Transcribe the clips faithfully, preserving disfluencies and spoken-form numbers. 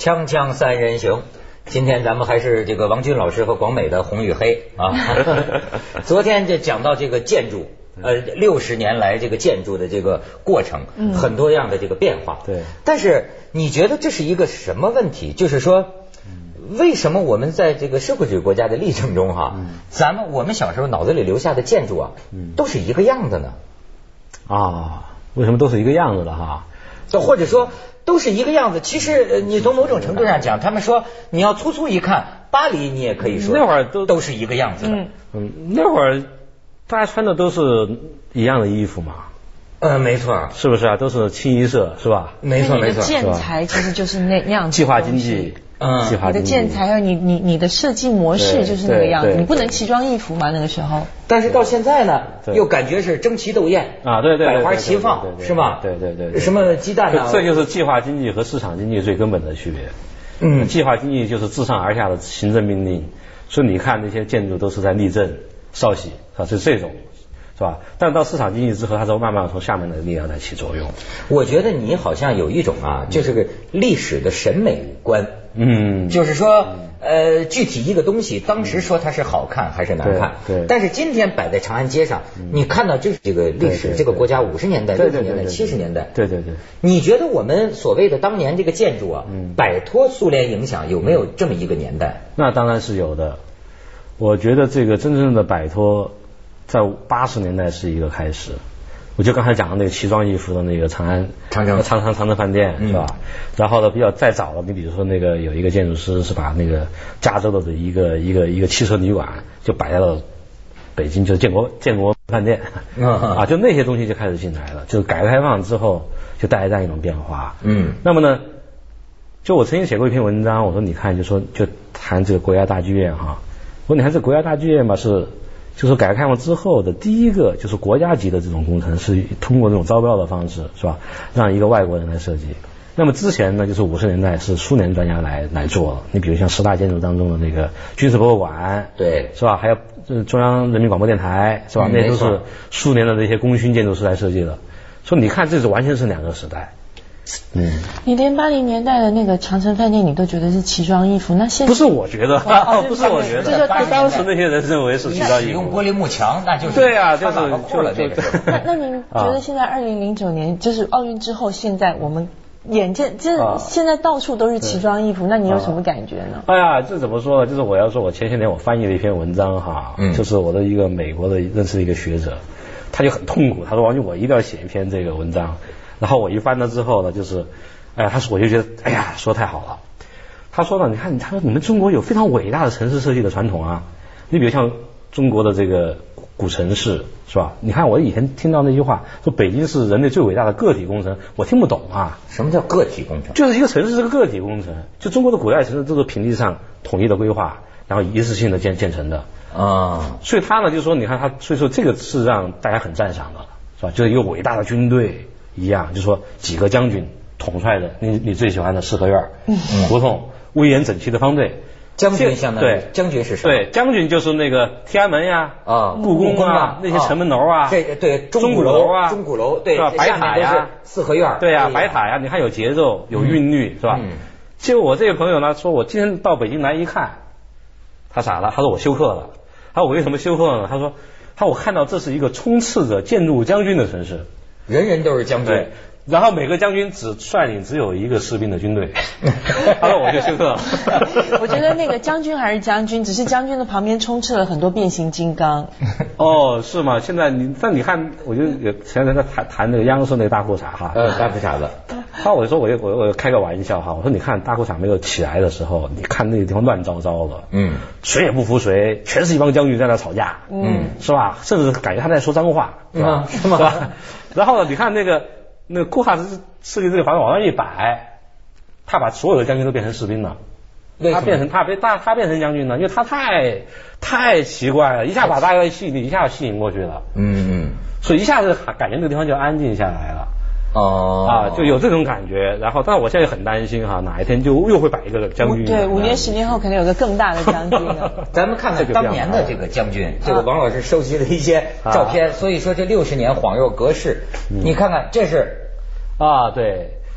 锵锵三人行，今天咱们还是这个王军老师和广美的红与黑啊。昨天就讲到这个建筑，呃，六十年来这个建筑的这个过程，嗯、很多样的这个变化。 对。 但是你觉得这是一个什么问题？就是说，为什么我们在这个社会主义国家的历程中哈，嗯、咱们我们小时候脑子里留下的建筑啊，嗯、都是一个样子呢？ 啊，为什么都是一个样子的哈？ 就或者说都是一个样子。其实你从某种程度上讲，他们说你要粗粗一看，巴黎你也可以说那会儿都都是一个样子的。嗯嗯，那会儿大家穿的都是一样的衣服嘛。 呃，没错， 是不是啊？都是清一色，是吧？ 没错没错。 建材其实就是那那样子。 计划经济， 嗯， 计划经济。 你的建材和你你你的设计模式就是那个样子，你不能奇装异服嘛那个时候。 但是到现在呢，又感觉是争奇斗艳啊，对对， 百花齐放，是吗？ 对对对， 什么鸡蛋啊？ 这就是计划经济和市场经济最根本的区别。嗯，计划经济就是自上而下的行政命令，所以你看那些建筑都是在立正、稍息啊，是这种。是吧？但是到市场经济之后，它就慢慢从下面的力量在起作用。 我觉得你好像有一种啊，就是个历史的审美观。 嗯， 就是说，呃，具体一个东西，当时说它是好看还是难看， 对。对但是今天摆在长安街上，嗯、你看到这这个历史， 对对对这个国家五十年代、六十年代、七十年代， 对对对。 你觉得我们所谓的当年这个建筑啊，嗯、摆脱苏联影响，有没有这么一个年代？ 那当然是有的。我觉得这个真正的摆脱。在八十年代是一个开始，我就刚才讲的那个奇装异服的那个长安长城长城长城饭店、嗯、是吧？然后呢，比较再早的，你比如说那个有一个建筑师是把那个加州的一个一个一个汽车旅馆就摆在了北京，就是建国建国饭店、嗯、啊，就那些东西就开始进来了，就是改革开放之后就带来这样一种变化。嗯，那么呢，就我曾经写过一篇文章，我说你看，就说就谈这个国家大剧院哈，我说你看这国家大剧院吧是。就是改革开放之后的第一个，就是国家级的这种工程是通过这种招标的方式，是吧？让一个外国人来设计。那么之前呢，就是五十年代是苏联专家来来做。你比如像十大建筑当中的那个军事博物馆， 对， 是吧？还有中央人民广播电台，是吧？嗯、那都是苏联的这些功勋建筑师来设计的。所以你看，这是完全是两个时代。 嗯，你连八零年代的那个长城饭店你都觉得是奇装异服，那现在不是我觉得， 哦、 不是我觉得，就当时那些人认为是奇装异服。 用玻璃幕墙，那就是对啊，就是就了这个。 那那您觉得现在二零零九年就是奥运之后，现在我们眼见这现在到处都是奇装异服，那你有什么感觉呢？ 哎呀，这怎么说呢？就是我要说，我前些年我翻译了一篇文章哈，嗯、就是我的一个美国的认识的一个学者，他就很痛苦，他说王军，我一定要写一篇这个文章。然后我一翻了之后呢，就是，哎呀，他说我就觉得，哎呀，说太好了。他说呢，你看，他说你们中国有非常伟大的城市设计的传统啊。你比如像中国的这个古城市，是吧？你看我以前听到那句话，说北京是人类最伟大的个体工程，我听不懂啊。 什么叫个体工程？ 就是一个城市是个个体工程，就中国的古代城市都是平地上统一的规划，然后一次性的建建成的啊。所以他呢，就是说，你看他，所以说这个是让大家很赞赏的，是吧？就是一个伟大的军队。一样，就是说几个将军统帅的，你你最喜欢的四合院、嗯、胡同，威严整齐的方队。 将军相当于对，将军是什么？ 对，将军就是那个天安门呀，啊，故宫啊，啊那些城门楼啊， 这对钟鼓楼啊， 钟鼓楼对， 是吧？白塔呀， 四合院， 对呀，白塔呀，你看有节奏，有韵律，是吧？嗯。结果我这个朋友呢，说我今天到北京来一看，他傻了，他说我休克了。他说我为什么休克呢？他说，他我看到这是一个充斥着建筑将军的城市。 人人都是将军， 然后每个将军只率领只有一个士兵的军队，然后我就休克了。 我觉得那个将军还是将军，只是将军的旁边充斥了很多变形金刚。 哦，是吗？现在你但你看，我就前两天在谈谈那个央视那个大裤衩哈， 呃，大裤衩子。 那我就说，我就我我开个玩笑哈，我说你看大裤衩没有起来的时候，你看那个地方乱糟糟的，嗯，谁也不服谁，全是一帮将军在那吵架，嗯，是吧？甚至感觉他在说脏话，是吧？ 是吗？ 然后呢，你看那个那个库哈斯设计这个房子往上一摆，他把所有的将军都变成士兵了。他变成他变他他变成将军了，因为他太太奇怪了，一下把大家吸引力一下吸引过去了。嗯嗯，所以一下子感觉那个地方就安静下来了。哦啊，就有这种感觉。然后，但是我现在很担心哈，哪一天就又会摆一个将军。 对，五年十年后可能有个更大的将军了。 咱们看看当年的这个将军，这个王老师收集了一些照片，所以说这六十年恍若隔世。你看看，这是啊，对，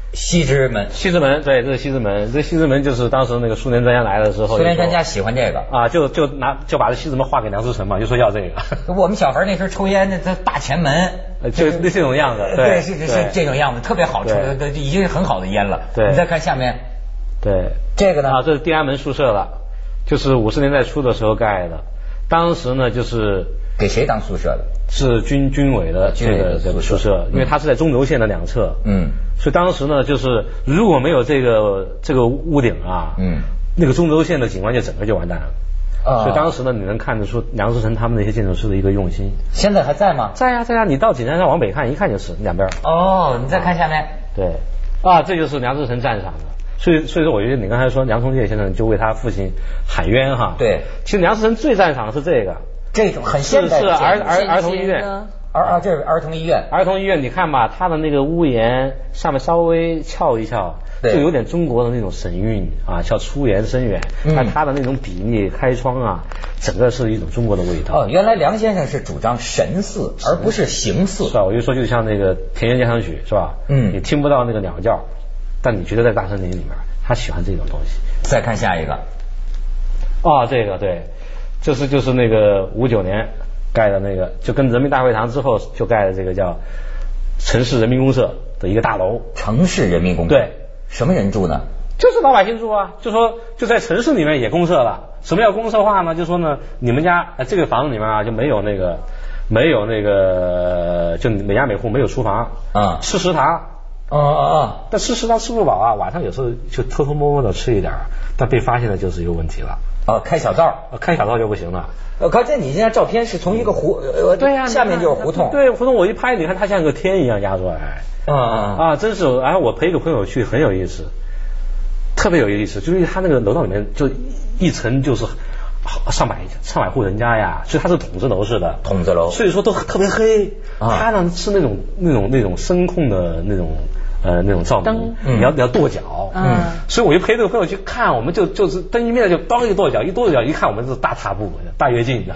西直门， 西直门，对，这是西直门，这西直门就是当时那个苏联专家来的时候， 苏联专家喜欢这个啊，就就拿就把这西直门划给梁思成嘛，就说要这个。 我们小孩那时候抽烟，那这大前门， 就那这种样子， 对，是是是这种样子，特别好抽，这已经是很好的烟了。 对， 你再看下面， 对， 这个呢， 啊，这是地安门宿舍了，就是五十年代初的时候盖的，当时呢就是给谁当宿舍的？ 是军军委的这个这个宿舍，因为它是在中轴线的两侧，嗯，所以当时呢就是如果没有这个这个屋顶啊，嗯，那个中轴线的景观就整个就完蛋了。啊，所以当时呢，你能看得出梁思成他们那些建筑师的一个用心。 现在还在吗？ 在呀，在呀。你到景山上往北看，一看就是两边。 哦，你再看下面。 对，啊，这就是梁思成赞赏的。所以，所以说，我觉得你刚才说梁从诫先生就为他父亲喊冤哈。 对， 其实梁思成最赞赏的是这个， 这种很现代的是儿儿儿童医院。 儿啊，这是儿童医院。 儿童医院，你看吧，它的那个屋檐上面稍微翘一翘。就有点中国的那种神韵啊，叫出檐深远，那、嗯、它的那种比例开窗啊，整个是一种中国的味道。 哦，原来梁先生是主张神似，而不是形似， 是吧？我就说，就像那个田园交响曲，是吧？嗯，你听不到那个鸟叫，但你觉得在大森林里面，他喜欢这种东西。 再看下一个， 哦，这个对，这是就是那个五九年盖的那个，就跟人民大会堂之后就盖的这个叫城市人民公社的一个大楼。 城市人民公社。 对。 什么人住呢？ 就是老百姓住啊，就说就在城市里面也公社了。什么叫公社化呢？就说呢，你们家、呃、这个房子里面啊就没有那个没有那个，就每家每户没有厨房啊，吃食堂。 哦哦哦， 但吃食堂吃不饱啊，晚上有时候就偷偷摸摸的吃一点，但被发现了就是有问题了。 哦，开小灶， 开小灶就不行了。 呃，可是你现在照片是从一个胡呃对呀， 下面就是胡同， 对胡同我一拍，你看它像个天一样压出来。 啊啊啊！真是，然后我陪一个朋友去，很有意思，特别有意思，就是他那个楼道里面就一层就是上百上百户人家呀，所以它是筒子楼似的， 筒子楼， 所以说都特别黑。啊、他呢是那种那种那种声控的那种呃那种照明，你要你要跺脚，嗯，所以我就陪这个朋友去看，我们就就是灯一灭就当一跺脚，一跺脚一看，我们是大踏步大跃进的。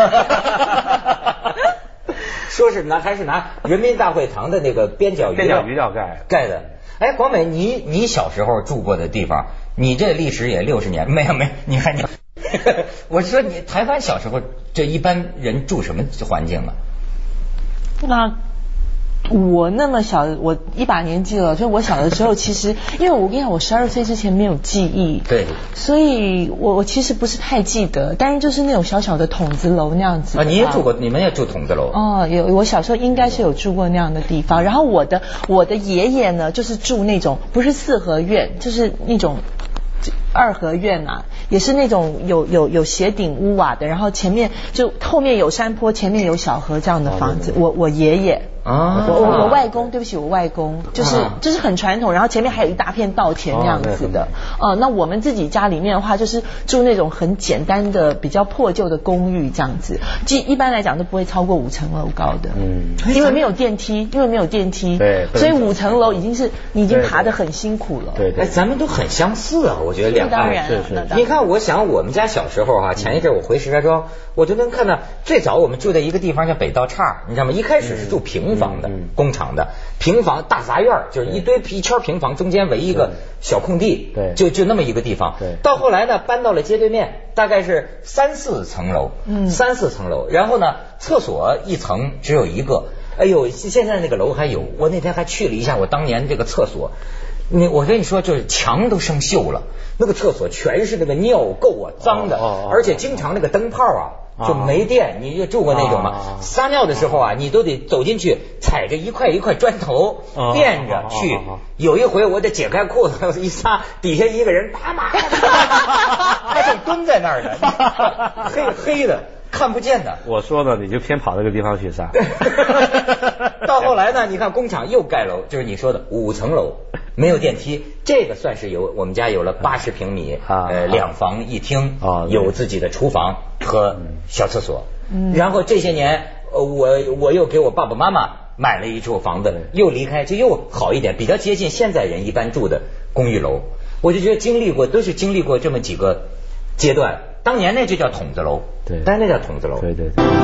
说是拿还是拿人民大会堂的那个边角边角余料盖盖的。哎，广美，你你小时候住过的地方，你这历史也六十年，没有没有，你看你，我说你台湾小时候这一般人住什么环境啊？ 那我那么小，我一把年纪了，所以我小的时候其实，因为我跟你讲，我十二岁之前没有记忆， 对， 所以我我其实不是太记得，但是就是那种小小的筒子楼那样子。 啊，你也住过，你们也住筒子楼？ 哦，有，我小时候应该是有住过那样的地方。然后我的我的爷爷呢，就是住那种不是四合院，就是那种二合院啊，也是那种有有有斜顶屋瓦的，然后前面就后面有山坡，前面有小河这样的房子。哦、我我爷爷。啊，我我外公，对不起，我外公就是、啊、就是很传统，然后前面还有一大片稻田那样子的。哦、呃，那我们自己家里面的话，就是住那种很简单的、比较破旧的公寓这样子，即一般来讲都不会超过五层楼高的。嗯，因为没有电梯，因为没有电梯， 对， 所以五层楼已经是你已经爬得很辛苦了。 对 对, 对，哎，咱们都很相似啊，我觉得两个。 当然， 是是。 你看，我想我们家小时候啊，前一阵我回石家庄，我就能看到最早我们住在一个地方叫北道岔，你知道吗？一开始是住平房的，公厂的平房大杂院，就是一堆一圈平房，中间围一个小空地， 对， 就就那么一个地方。 对， 到后来呢，搬到了街对面，大概是三四层楼，嗯，三四层楼，然后呢，厕所一层只有一个。哎呦，现在那个楼还有，我那天还去了一下我当年这个厕所。你我跟你说，就是墙都生锈了，那个厕所全是那个尿垢啊，脏的，哦哦、而且经常那个灯泡啊。就没电，你就住过那种吗？撒尿的时候啊，你都得走进去，踩着一块一块砖头垫着去。有一回我得解开裤子一撒，底下一个人他妈的，他正蹲在那儿呢，黑黑的看不见的。 我说呢，你就偏跑那个地方去撒。 到后来呢，你看工厂又盖楼，就是你说的五层楼，没有电梯，这个算是有我们家有了八十平米，呃，两房一厅，有自己的厨房和小厕所。然后这些年，呃，我我又给我爸爸妈妈买了一处房子，又离开，就又好一点，比较接近现在人一般住的公寓楼。我就觉得经历过，都是经历过这么几个阶段。当年那就叫筒子楼， 对， 但那叫筒子楼， 对对对。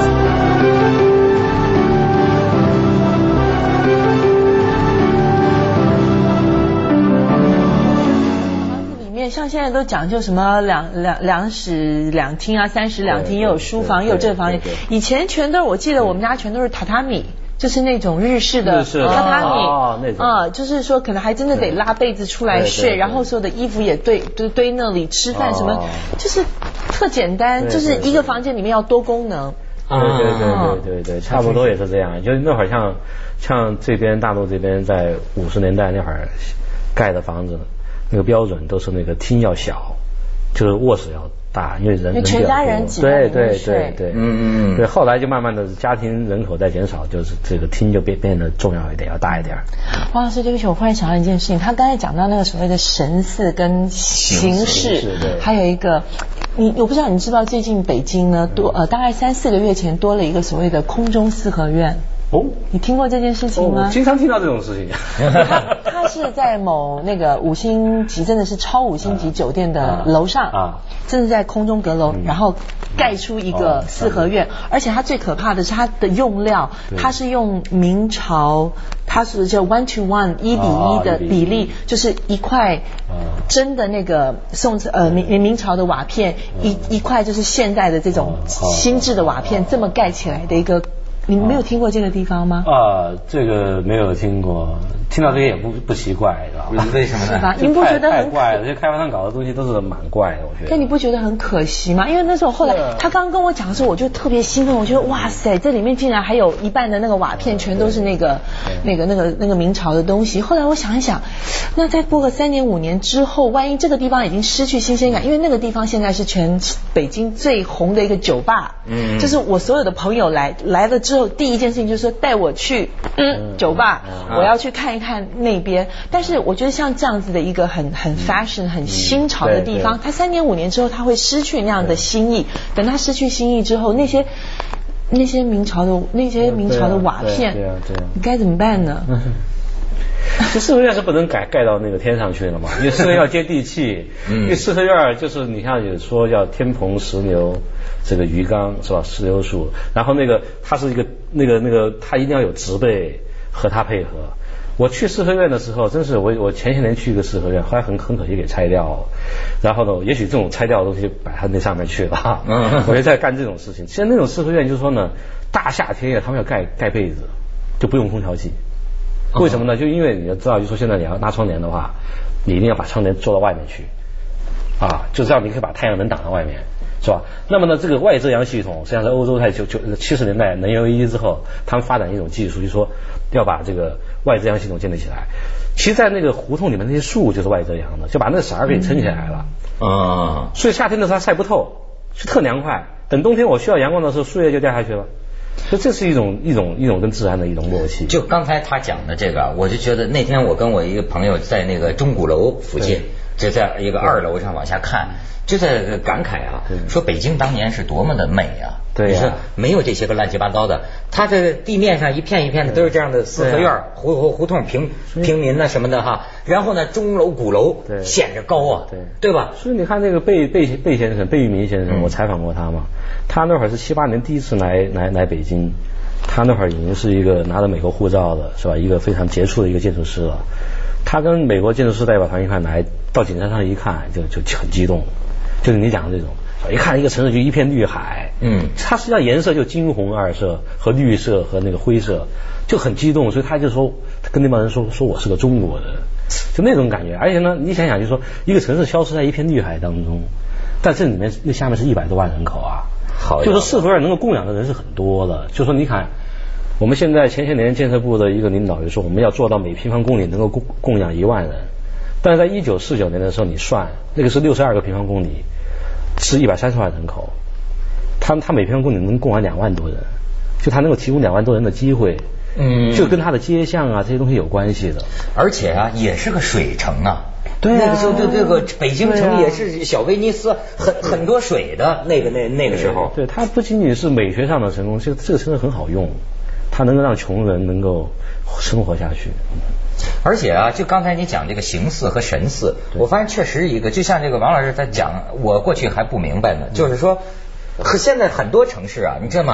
面，像现在都讲究什么两两两室两厅啊，三室两厅，又有书房，又有正房。以前全都是，我记得我们家全都是榻榻米。就是那种日式的榻榻米哦，那种啊，就是说可能还真的得拉被子出来睡，然后所有的衣服也堆堆堆那里，吃饭什么，就是特简单，就是一个房间里面要多功能。 对对对对对对，差不多也是这样。就那会儿像像这边大陆这边在五十年代那会儿盖的房子，那个标准都是那个厅要小，就是卧室要大，因为人全家人挤在里面睡。 对对对对，嗯嗯。对，后来就慢慢的家庭人口在减少，就是这个厅就变变得重要一点，要大一点。 王老师，对不起，我忽然想到一件事情，他刚才讲到那个所谓的神似跟形式，还有一个。你我不知道你知不知道最近北京呢多呃大概三四个月前多了一个所谓的空中四合院。哦，你听过这件事情吗？ 哦、我经常听到这种事情。 他他是在某那个五星级，真的是超五星级酒店的楼上啊，真的在空中阁楼，嗯、然后盖出一个四合院，哦、而且它最可怕的是它的用料，它是用明朝，它是叫 one to one 一比一的比例，哦、就是一块真的那个宋呃明明朝的瓦片，一一块就是现代的这种新制的瓦片，这么盖起来的一个。你没有听过这个地方吗？ 啊，这个没有听过，听到这个也不不奇怪，知道吧？ 为什么呢？ 是吧？您不觉得很怪了？这开发商搞的东西都是蛮怪的，我觉得。 但你不觉得很可惜吗？因为那时候后来他刚跟我讲的时候，我就特别兴奋，我觉得哇塞，这里面竟然还有一半的那个瓦片全都是那个那个那个那个明朝的东西。后来我想一想，那再过个三年五年之后，万一这个地方已经失去新鲜感，因为那个地方现在是全北京最红的一个酒吧，嗯，就是我所有的朋友来来了之后，第一件事情就是说带我去嗯酒吧，我要去看一看那边。但是我觉得像这样子的一个很很 fashion 很新潮的地方，它三年五年之后它会失去那样的新意。等它失去新意之后，那些那些明朝的那些明朝的瓦片， 对啊对啊， 你该怎么办呢？ 这四合院是不能改盖到那个天上去了嘛？因为四合院要接地气，嗯、因为四合院就是你像有说要天棚石牛，这个鱼缸是吧？石榴树，然后那个它是一个那个那个它一定要有植被和它配合。我去四合院的时候，真是我我前些年去一个四合院，后来很很可惜给拆掉了。然后呢，也许这种拆掉的东西摆到那上面去了，嗯、我就在干这种事情。其实那种四合院就是说呢，大夏天呀，他们要盖盖被子，就不用空调机。为什么呢？就因为你要知道，就说现在你要拉窗帘的话，你一定要把窗帘做到外面去，啊，就这样你可以把太阳能挡在外面，是吧？那么呢，这个外遮阳系统实际上在欧洲在九九七十年代能源危机之后，他们发展一种技术，就是说要把这个外遮阳系统建立起来。其实，在那个胡同里面那些树就是外遮阳的，就把那个色儿给撑起来了。啊、嗯，所以夏天的时候它晒不透，是特凉快。等冬天我需要阳光的时候，树叶就掉下去了。所以这是一种一种一种跟自然的一种默契。 就刚才他讲的这个，我就觉得那天我跟我一个朋友在那个钟鼓楼附近，就在一个二楼上往下看，就在感慨啊，说北京当年是多么的美啊！ 对呀、啊， 没有这些个乱七八糟的，它这地面上一片一片的都是这样的四合院、啊、胡胡胡同平平民呐什么的哈。然后呢，钟楼鼓楼显着高啊，对对吧？ 所以你看那个贝贝贝先生贝聿铭先生，我采访过他嘛，他那会儿是七八年第一次来来来北京，他那会儿已经是一个拿着美国护照的是吧，一个非常杰出的一个建筑师了。他跟美国建筑师代表团一块来到景山上一看，就就很激动，就是你讲的这种。一看一个城市就一片绿海，嗯，它实际上颜色就金红二色和绿色和那个灰色，就很激动，所以他就说他跟那帮人说说我是个中国人，就那种感觉。而且呢，你想想，就说一个城市消失在一片绿海当中，但这里面那下面是一百多万人口啊，好，就说四合院能够供养的人是很多的。就说你看，我们现在前些年建设部的一个领导就说我们要做到每平方公里能够供供养一万人，但是在一九四九年的时候，你算那个是六十二个平方公里。是一百三十万人口，他他每平方公里能供养两万多人，就他能够提供两万多人的机会，嗯，就跟他的街巷啊这些东西有关系的。 而且啊，也是个水城啊， 对啊， 那个时候对这个北京城也是小威尼斯，很很多水的那个那那个时候。 对，它不仅仅是美学上的成功，这个这个城市很好用，它能够让穷人能够生活下去。 而且啊，就刚才你讲这个形似和神似，我发现确实一个，就像这个王老师他讲，我过去还不明白呢，就是说，现在很多城市啊，你知道吗？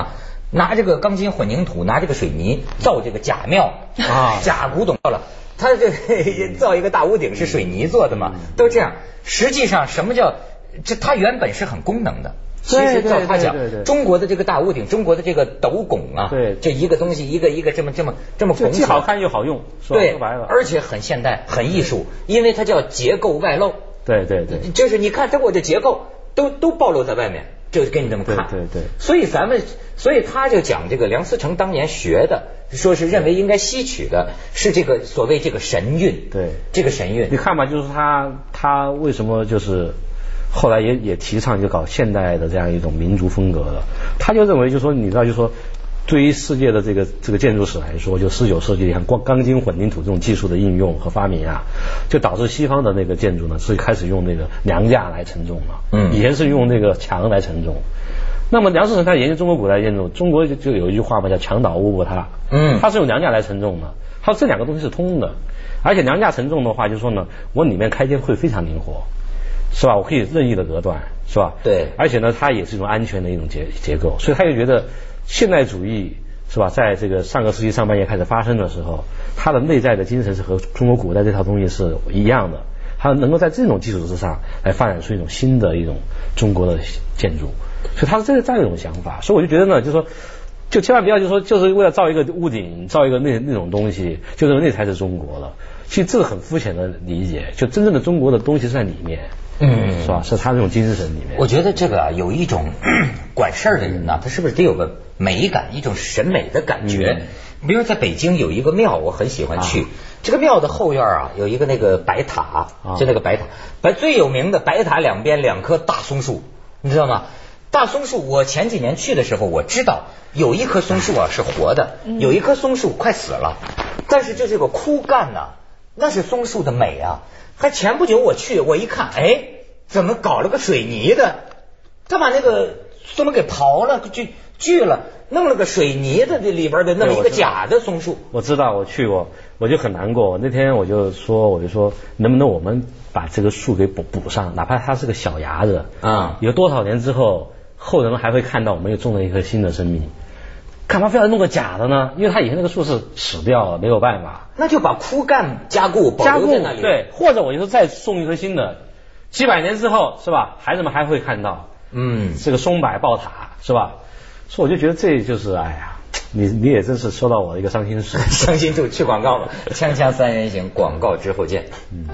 拿这个钢筋混凝土，拿这个水泥造这个假庙啊，假古董了。他这造一个大屋顶是水泥做的嘛，都这样。实际上什么叫这？它原本是很功能的。其实照他讲，中国的这个大屋顶，中国的这个斗拱啊， 对， 这一个东西一个一个这么这么这么拱起来， 既好看又好用， 对，而且很现代，很艺术，因为它叫结构外露。 对对对， 就是你看它我的结构都都暴露在外面，就给你这么看。 对对对。 所以咱们，所以他就讲这个梁思成当年学的，说是认为应该吸取的是这个所谓这个神韵。 对， 这个神韵。 你看吧，就是他他为什么就是后来也也提倡就搞现代的这样一种民族风格的，他就认为就说你知道就说。对于世界的这个这个建筑史来说，就十九世纪像钢钢筋混凝土这种技术的应用和发明啊，就导致西方的那个建筑呢是开始用那个梁架来承重了。嗯，以前是用那个墙来承重。那么梁思成他研究中国古代建筑，中国就就有一句话嘛，叫墙倒屋不塌。嗯，他是用梁架来承重的，他说这两个东西是通的，而且梁架承重的话，就说呢，我里面开间会非常灵活，是吧？我可以任意的隔断，是吧？ 对。 而且呢，它也是一种安全的一种结结构，所以他就觉得。现代主义是吧，在这个上个世纪上半叶开始发生的时候，它的内在的精神是和中国古代这套东西是一样的，它能够在这种基础之上来发展出一种新的一种中国的建筑，所以它是这个这样一种想法。所以我就觉得呢，就是说，就千万不要就说就是为了造一个屋顶，造一个那那种东西，就认为那才是中国了。其实这个很肤浅的理解，就真正的中国的东西是在里面。嗯，是吧？是他这种精神里面。 我觉得这个啊，有一种管事儿的人呢，他是不是得有个美感，一种审美的感觉？嗯、比如在北京有一个庙，我很喜欢去。啊、这个庙的后院啊，有一个那个白塔，啊、就那个白塔，白最有名的白塔两边两棵大松树，你知道吗？大松树，我前几年去的时候，我知道有一棵松树啊是活的，有一棵松树快死了，但是就这个枯干呐、啊，那是松树的美啊。还前不久我去，我一看，哎，怎么搞了个水泥的？他把那个怎么给刨了，锯锯了，弄了个水泥的这里边的那么一个假的松树。 我知道，我去过，我就很难过。那天我就说，我就说，能不能我们把这个树给补补上，哪怕它是个小芽子啊，有多少年之后，后人还会看到我们又种了一棵新的生命。干嘛非要弄个假的呢？因为它以前那个树是死掉了，没有办法。 那就把枯干加固保留在那里。 对，或者我就说再种一棵新的，几百年之后是吧？孩子们还会看到，嗯，这个松柏抱塔是吧？所以我就觉得这就是哎呀，你你也真是说到我的一个伤心事。 伤心处去广告了，锵锵三人行，广告之后见。嗯。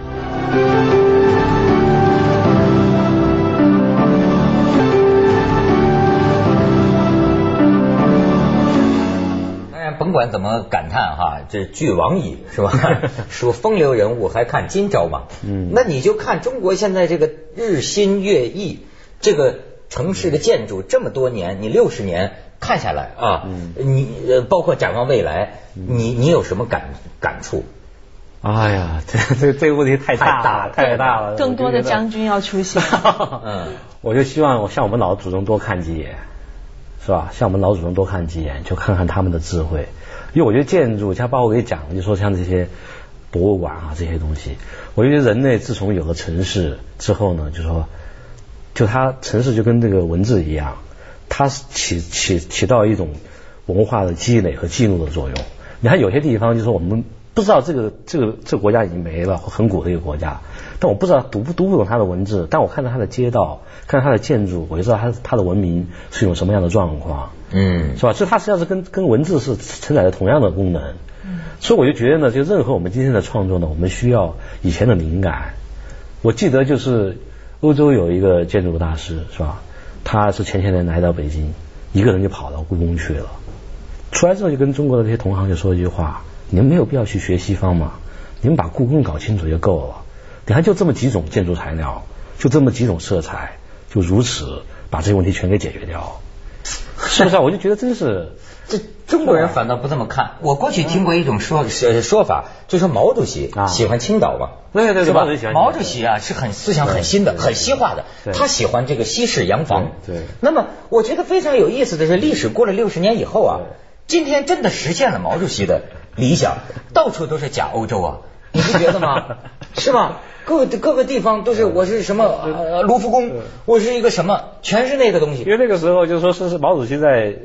甭管怎么感叹哈，这俱往矣是吧？属风流人物还看今朝嘛。嗯，那你就看中国现在这个日新月异，这个城市的建筑这么多年，你六十年看下来啊，嗯、你呃包括展望未来，你你有什么感感触？ 哎呀，这这这个问题太大了，太大了。 更多的将军要出现。 嗯，我就希望向我们老祖宗多看几眼。是吧？向我们老祖宗多看几眼，就看看他们的智慧。因为我觉得建筑，像包括我给讲，就说像这些博物馆啊这些东西，我觉得人类自从有了城市之后呢，就说，就它城市就跟这个文字一样，它起起起到一种文化的积累和记录的作用。你看有些地方，就说我们不知道这个这个这个国家已经没了，很古的一个国家，但我不知道读不读不懂它的文字，但我看到它的街道，看到它的建筑，我就知道它它的文明是一种什么样的状况，嗯，是吧？所以它实际上是跟跟文字是承载着同样的功能，嗯，所以我就觉得呢，就任何我们今天的创作呢，我们需要以前的灵感。我记得就是欧洲有一个建筑大师，是吧？他是前些年来到北京，一个人就跑到故宫去了，出来之后就跟中国的这些同行就说一句话。你们没有必要去学西方嘛，你们把故宫搞清楚就够了。你看就这么几种建筑材料，就这么几种色彩，就如此把这些问题全给解决掉，是不是啊？我就觉得真是， 这中国人反倒不这么看。我过去听过一种说说法，就说毛主席喜欢青岛嘛， 对对对， 毛主席毛主席啊是很思想很新的，很西化的，他喜欢这个西式洋房。对，那么我觉得非常有意思的是，历史过了六十年以后啊，今天真的实现了毛主席的理想，到处都是假欧洲啊，你不觉得吗？是吧？各各个地方都是，我是什么呃卢浮宫，我是一个什么，全是那个东西。 因为那个时候就说是是毛主席在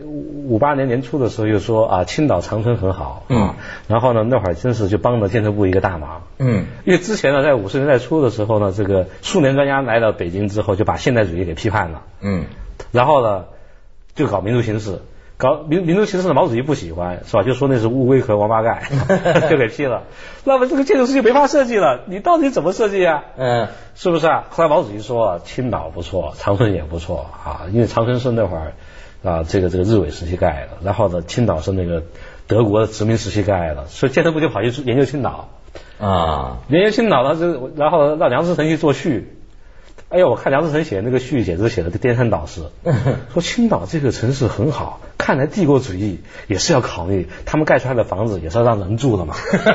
五八年年初的时候又说啊，青岛长春很好，嗯，然后呢那会儿真是就帮了建设部一个大忙，嗯，因为之前呢在五十年代初的时候呢，这个苏联专家来到北京之后就把现代主义给批判了，嗯，然后呢就搞民族形式。搞民民族形式的毛主席不喜欢是吧？就说那是乌龟壳王八盖，就给批了。那么这个建筑师就没法设计了，你到底怎么设计啊？嗯，是不是啊？后来毛主席说青岛不错，长春也不错啊，因为长春是那会儿啊这个这个日伪时期盖的，然后呢青岛是那个德国的殖民时期盖的，所以建设部就跑去研究青岛啊，研究青岛呢就然后让梁思成去做序。哎呀，我看梁思成写那个序简直写的颠三倒四，说青岛这个城市很好，看来帝国主义也是要考虑，他们盖出来的房子也是要让人住的嘛。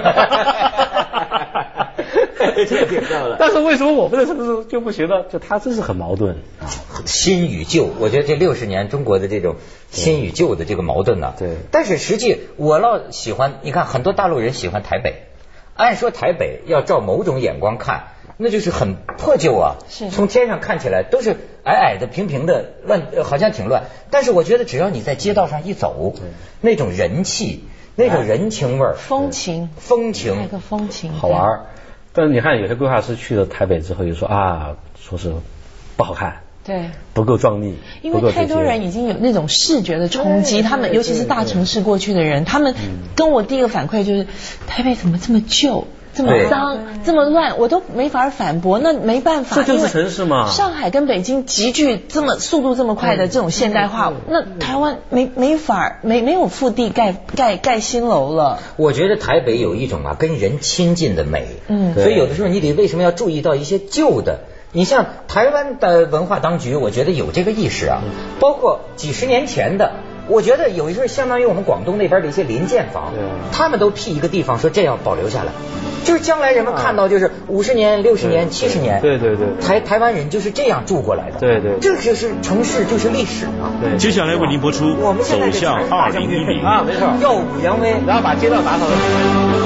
这个挺逗的。 但是为什么我们的城市就不行呢？就他真是很矛盾啊， 新与旧，我觉得这六十年中国的这种新与旧的这个矛盾呢，对。但是实际我老喜欢，你看很多大陆人喜欢台北，按说台北要照某种眼光看。那就是很破旧啊，是从天上看起来都是矮矮的、平平的，乱好像挺乱。但是我觉得只要你在街道上一走，那种人气、那种人情味儿、 风情、 风情， 那个风情好玩。但是你看有些规划师去了台北之后，就说啊，说是不好看。对，不够壮丽， 因为太多人已经有那种视觉的冲击，他们尤其是大城市过去的人，他们跟我第一个反馈就是，台北怎么这么旧？这么脏，这么乱，我都没法反驳。那没办法， 这就是城市嘛。 上海跟北京急剧这么速度这么快的这种现代化，那台湾没没法没没有腹地盖盖盖新楼了。 我觉得台北有一种啊跟人亲近的美，嗯，所以有的时候你得为什么要注意到一些旧的？你像台湾的文化当局，我觉得有这个意识啊，包括几十年前的。我觉得有一阵相当于我们广东那边的一些临建房，他们都辟一个地方说这要保留下来，就是将来人们看到就是五十年、六十年、七十年， 对对对， 台台湾人就是这样住过来的，对对，这就是城市就是历史啊。 对，接下来为您播出《走向二零一零》 啊，没错，耀武扬威， 然后把街道打扫的。